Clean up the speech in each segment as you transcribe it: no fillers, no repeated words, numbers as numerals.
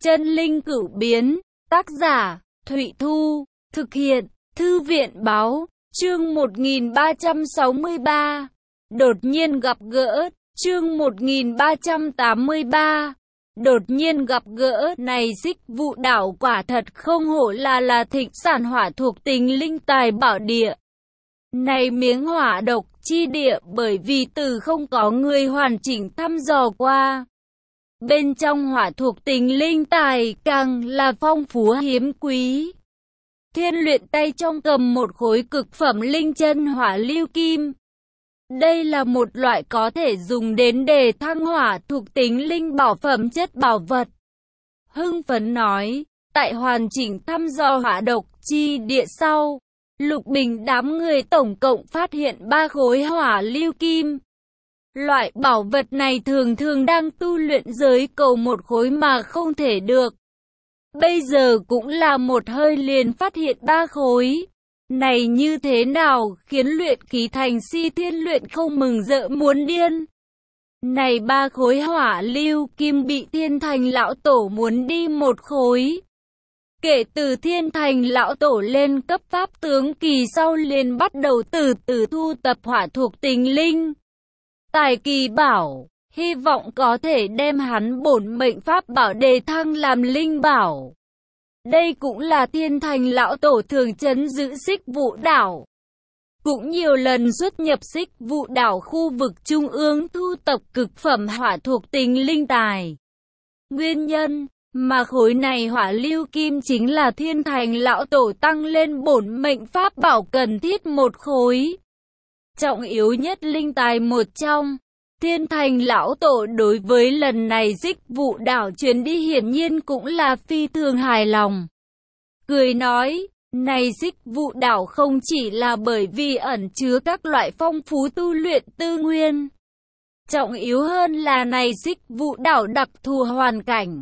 Chân linh cửu biến, tác giả, Thụy Thu, thực hiện, Thư viện Báo, chương 1363. Đột nhiên gặp gỡ, chương 1383. Đột nhiên gặp gỡ, này Xích Vụ Đảo quả thật không hổ là thịnh sản hỏa thuộc tính linh tài bảo địa. Này miếng hỏa độc chi địa, bởi vì từ không có người hoàn chỉnh thăm dò qua. Bên trong hỏa thuộc tính linh tài càng là phong phú hiếm quý. Thiên luyện tay trong cầm một khối cực phẩm linh chân hỏa lưu kim. Đây là một loại có thể dùng đến để thăng hỏa thuộc tính linh bảo phẩm chất bảo vật. Hưng phấn nói, tại hoàn chỉnh thăm dò hỏa độc chi địa sau, Lục Bình đám người tổng cộng phát hiện 3 khối hỏa lưu kim. Loại bảo vật này thường thường đang tu luyện giới cầu một khối mà không thể được. Bây giờ cũng là một hơi liền phát hiện 3 khối. Này như thế nào khiến luyện khí thành si thiên luyện không mừng rỡ muốn điên. Này 3 khối hỏa lưu kim bị thiên thành lão tổ muốn đi một khối. Kể từ thiên thành lão tổ lên cấp pháp tướng kỳ sau liền bắt đầu từ từ thu tập hỏa thuộc tính linh tài kỳ bảo, hy vọng có thể đem hắn bổn mệnh pháp bảo đề thăng làm linh bảo. Đây cũng là thiên thành lão tổ thường trấn giữ Xích Vụ Đảo. Cũng nhiều lần xuất nhập Xích Vụ Đảo khu vực trung ương thu tập cực phẩm hỏa thuộc tính linh tài. Nguyên nhân mà khối này hỏa lưu kim chính là thiên thành lão tổ tăng lên bổn mệnh pháp bảo cần thiết một khối. Trọng yếu nhất linh tài một trong. Thiên thành lão tổ đối với lần này Xích Vụ Đảo chuyến đi hiển nhiên cũng là phi thường hài lòng. Cười nói, này Xích Vụ Đảo không chỉ là bởi vì ẩn chứa các loại phong phú tu luyện tư nguyên. Trọng yếu hơn là này Xích Vụ Đảo đặc thù hoàn cảnh.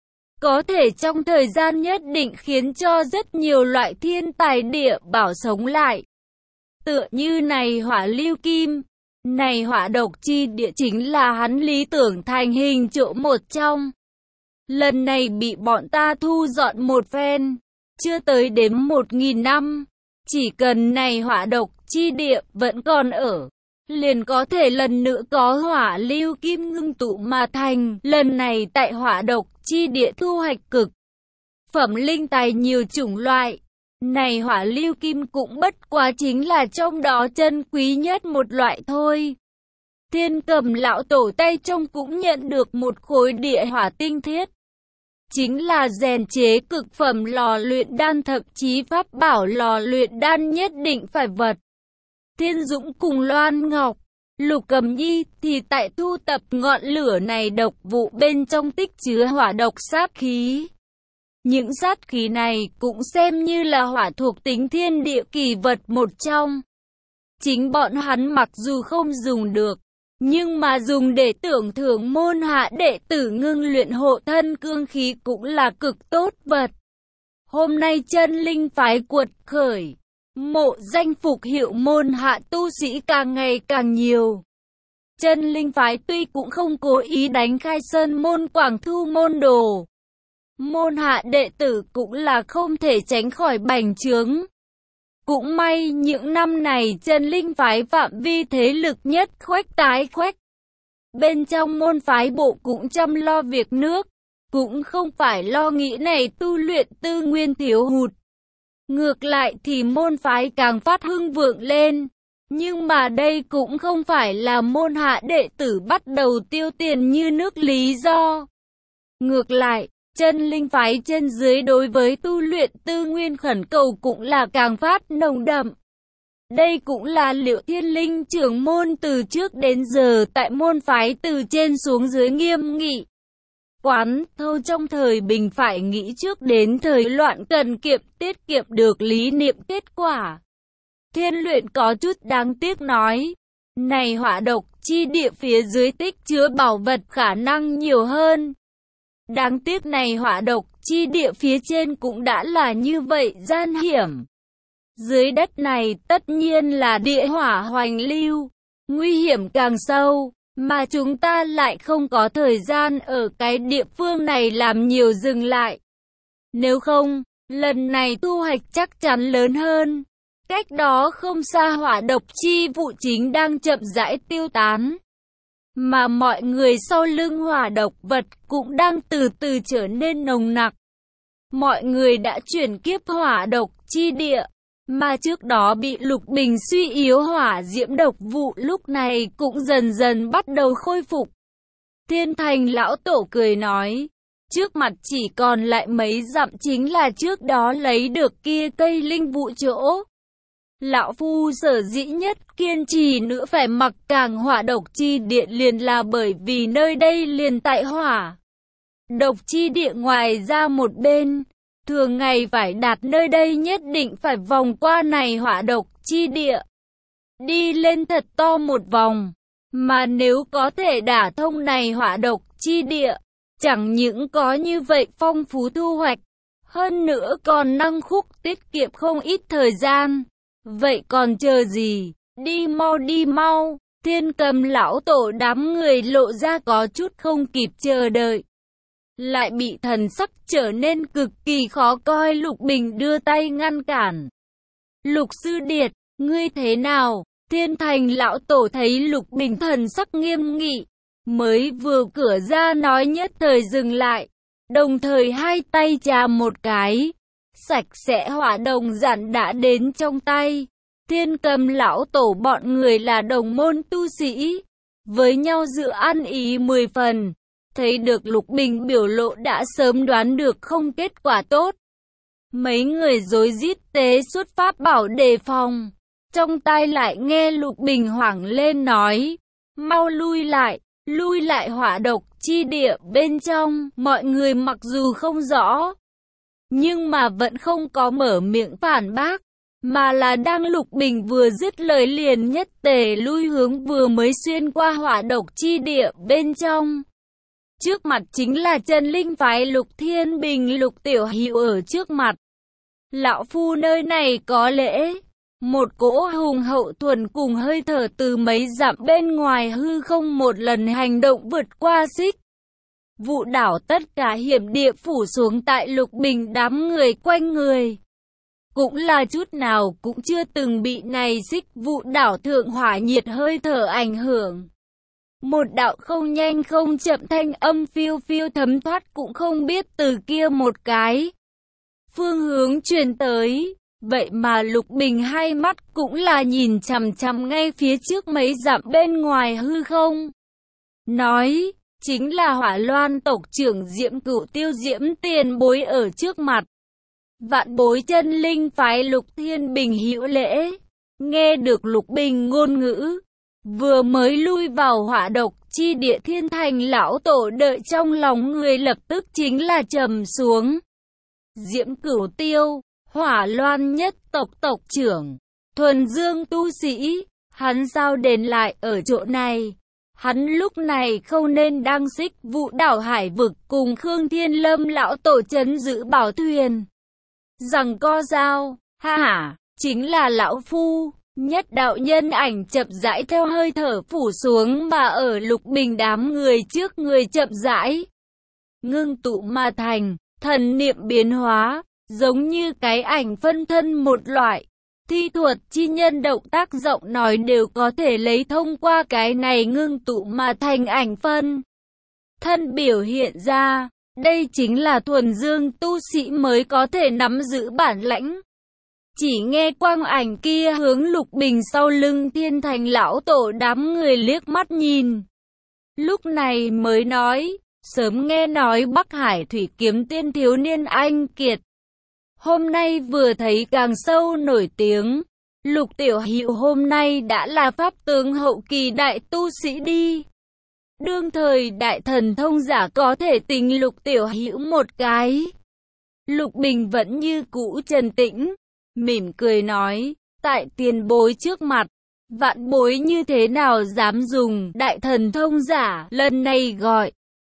Có thể trong thời gian nhất định khiến cho rất nhiều loại thiên tài địa bảo sống lại. Tựa như này hỏa lưu kim, này hỏa độc chi địa chính là hắn lý tưởng thành hình chỗ một trong. Lần này bị bọn ta thu dọn một phen, chưa tới đếm 1000 năm. Chỉ cần này hỏa độc chi địa vẫn còn ở, liền có thể lần nữa có hỏa lưu kim ngưng tụ mà thành. Lần này tại hỏa độc chi địa thu hoạch cực phẩm linh tài nhiều chủng loại. Này hỏa lưu kim cũng bất quá chính là trong đó chân quý nhất một loại thôi. Thiên Cầm lão tổ tay trong cũng nhận được một khối địa hỏa tinh thiết. Chính là rèn chế cực phẩm lò luyện đan, thậm chí pháp bảo lò luyện đan nhất định phải vật. Thiên Dũng cùng Loan Ngọc, Lục Cầm Nhi thì tại thu tập ngọn lửa này độc vụ bên trong tích chứa hỏa độc sát khí. Những sát khí này cũng xem như là hỏa thuộc tính thiên địa kỳ vật một trong. Chính bọn hắn mặc dù không dùng được, nhưng mà dùng để tưởng thưởng môn hạ đệ tử ngưng luyện hộ thân cương khí cũng là cực tốt vật. Hôm nay chân linh phái cuột khởi, mộ danh phục hiệu môn hạ tu sĩ càng ngày càng nhiều. Chân linh phái tuy cũng không cố ý đánh khai sơn môn Quảng Thu môn đồ, môn hạ đệ tử cũng là không thể tránh khỏi bành trướng. Cũng may những năm này chân linh phái phạm vi thế lực nhất khuếch tái khuếch. Bên trong môn phái bộ cũng chăm lo việc nước, cũng không phải lo nghĩ này tu luyện tư nguyên thiếu hụt. Ngược lại thì môn phái càng phát hưng vượng lên. Nhưng mà đây cũng không phải là môn hạ đệ tử bắt đầu tiêu tiền như nước lý do. Ngược lại, chân linh phái trên dưới đối với tu luyện tư nguyên khẩn cầu cũng là càng phát nồng đậm. Đây cũng là Liệu Thiên Linh trưởng môn từ trước đến giờ tại môn phái từ trên xuống dưới nghiêm nghị. Quán thâu trong thời bình phải nghĩ trước đến thời loạn, cần tiết kiệm được lý niệm kết quả. Thiên Luyện có chút đáng tiếc nói, này hỏa độc chi địa phía dưới tích chứa bảo vật khả năng nhiều hơn. Đáng tiếc này hỏa độc chi địa phía trên cũng đã là như vậy gian hiểm. Dưới đất này tất nhiên là địa hỏa hoành lưu, nguy hiểm càng sâu. mà chúng ta lại không có thời gian ở cái địa phương này làm nhiều dừng lại. Nếu không, lần này thu hoạch chắc chắn lớn hơn. Cách đó không xa hỏa độc chi vụ chính đang chậm rãi tiêu tán. Mà mọi người sau lưng hỏa độc vật cũng đang từ từ trở nên nồng nặc. Mọi người đã chuyển kiếp hỏa độc chi địa, mà trước đó bị Lục Bình suy yếu hỏa diễm độc vụ lúc này cũng dần dần bắt đầu khôi phục. Thiên Thành lão tổ cười nói, trước mặt chỉ còn lại mấy dặm chính là trước đó lấy được kia cây linh vụ chỗ. Lão Phu sở dĩ nhất kiên trì nữa phải mặc càng hỏa độc chi địa liền là bởi vì nơi đây liền tại hỏa độc chi địa ngoài ra một bên. Thường ngày phải đạt nơi đây nhất định phải vòng qua này hỏa độc chi địa. Đi lên thật to một vòng. Mà nếu có thể đả thông này hỏa độc chi địa, chẳng những có như vậy phong phú thu hoạch, hơn nữa còn năng khúc tiết kiệm không ít thời gian. Vậy còn chờ gì? Đi mau đi mau. Thiên Cầm lão tổ đám người lộ ra có chút không kịp chờ đợi. Lại bị thần sắc trở nên cực kỳ khó coi. Lục Bình đưa tay ngăn cản. Lục sư điệt, ngươi thế nào? Thiên Thành lão tổ thấy Lục Bình thần sắc nghiêm nghị, mới vừa cửa ra nói nhất thời dừng lại, đồng thời hai tay chà một cái, sạch sẽ hỏa đồng giản đã đến trong tay. Thiên Cầm lão tổ bọn người là đồng môn tu sĩ, với nhau dự ăn ý 10 phần. Thấy được Lục Bình biểu lộ đã sớm đoán được không kết quả tốt. Mấy người rối rít tế xuất pháp bảo đề phòng. Trong tai lại nghe Lục Bình hoảng lên nói, mau lui lại hỏa độc chi địa bên trong. Mọi người mặc dù không rõ, nhưng mà vẫn không có mở miệng phản bác, mà là đang Lục Bình vừa dứt lời liền nhất tề lui hướng vừa mới xuyên qua hỏa độc chi địa bên trong. Trước mặt chính là Chân Linh phái Lục Thiên Bình. Lục Tiểu Hữu ở trước mặt. Lão Phu nơi này có lễ. Một cỗ hùng hậu thuần cùng hơi thở từ mấy dặm bên ngoài hư không một lần hành động vượt qua xích vụ đảo, tất cả hiểm địa phủ xuống tại Lục Bình đám người quanh người. Cũng là chút nào cũng chưa từng bị này xích vụ đảo thượng hỏa nhiệt hơi thở ảnh hưởng. Một đạo không nhanh không chậm thanh âm phiêu phiêu thấm thoát cũng không biết từ kia một cái phương hướng truyền tới. Vậy mà Lục Bình hai mắt cũng là nhìn chằm chằm ngay phía trước mấy dặm bên ngoài hư không. Nói, chính là Hỏa Loan tộc trưởng Diễm Cửu Tiêu Diễm tiền bối ở trước mặt. Vạn bối Chân Linh phái Lục Thiên Bình hữu lễ. Nghe được Lục Bình ngôn ngữ, vừa mới lui vào hỏa độc chi địa Thiên Thành lão tổ đợi trong lòng người lập tức chính là trầm xuống. Diễm Cửu Tiêu, Hỏa Loan nhất tộc tộc trưởng, thuần dương tu sĩ, hắn sao đến lại ở chỗ này? Hắn lúc này không nên đang xích vụ đảo hải vực cùng Khương Thiên Lâm lão tổ trấn giữ bảo thuyền. Rằng co giao, ha ha, chính là lão phu. Nhất đạo nhân ảnh chậm rãi theo hơi thở phủ xuống mà ở Lục Bình đám người trước người chậm rãi ngưng tụ mà thành, thần niệm biến hóa, giống như cái ảnh phân thân một loại. Thi thuật chi nhân động tác giọng nói đều có thể lấy thông qua cái này ngưng tụ mà thành ảnh phân thân biểu hiện ra. Đây chính là thuần dương tu sĩ mới có thể nắm giữ bản lãnh. Chỉ nghe quang ảnh kia hướng Lục Bình sau lưng Thiên Thành lão tổ đám người liếc mắt nhìn. Lúc này mới nói, sớm nghe nói Bắc Hải thủy kiếm tiên thiếu niên anh kiệt. Hôm nay vừa thấy càng sâu nổi tiếng. Lục Tiểu Hữu hôm nay đã là pháp tướng hậu kỳ đại tu sĩ đi. Đương thời đại thần thông giả có thể tình Lục Tiểu Hữu một cái. Lục Bình vẫn như cũ trần tĩnh, mỉm cười nói, tại tiền bối trước mặt, vạn bối như thế nào dám dùng đại thần thông giả, lần này gọi.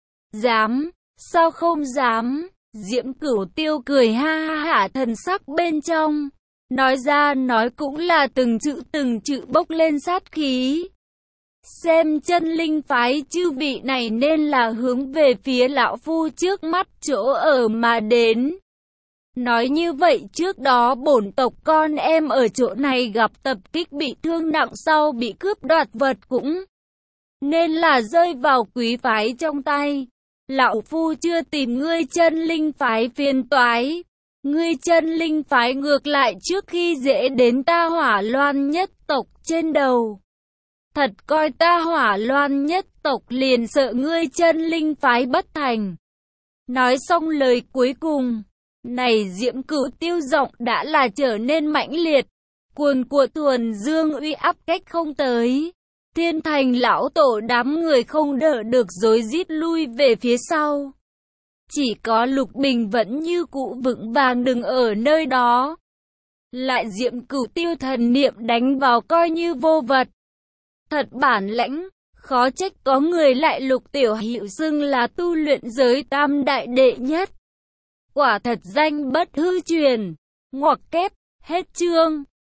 Dám, sao không dám? Diễm Cửu Tiêu cười ha ha hả, thần sắc bên trong nói ra nói cũng là từng chữ bốc lên sát khí. xem chân linh phái chư vị này nên là hướng về phía lão phu trước mắt chỗ ở mà đến. Nói như vậy trước đó bổn tộc con em ở chỗ này gặp tập kích bị thương nặng sau bị cướp đoạt vật cũng nên là rơi vào quý phái trong tay. Lão phu chưa tìm ngươi chân linh phái phiền toái. Ngươi chân linh phái ngược lại trước khi dễ đến ta Hỏa Loan nhất tộc trên đầu. Thật coi ta Hỏa Loan nhất tộc liền sợ ngươi chân linh phái bất thành. Nói xong lời cuối cùng, này Diễm Cửu Tiêu giọng đã là trở nên mãnh liệt, cuồn cuộn thuần dương uy áp cách không tới. Thiên Thành lão tổ đám người không đỡ được rối rít lui về phía sau. Chỉ có Lục Bình vẫn như cũ vững vàng đứng ở nơi đó. Lại Diễm Cửu Tiêu thần niệm đánh vào coi như vô vật. Thật bản lãnh, khó trách có người lại Lục Tiểu Hữu xưng là tu luyện giới tam đại đệ nhất. Quả thật danh bất hư truyền. Ngoặc kép, hết chương.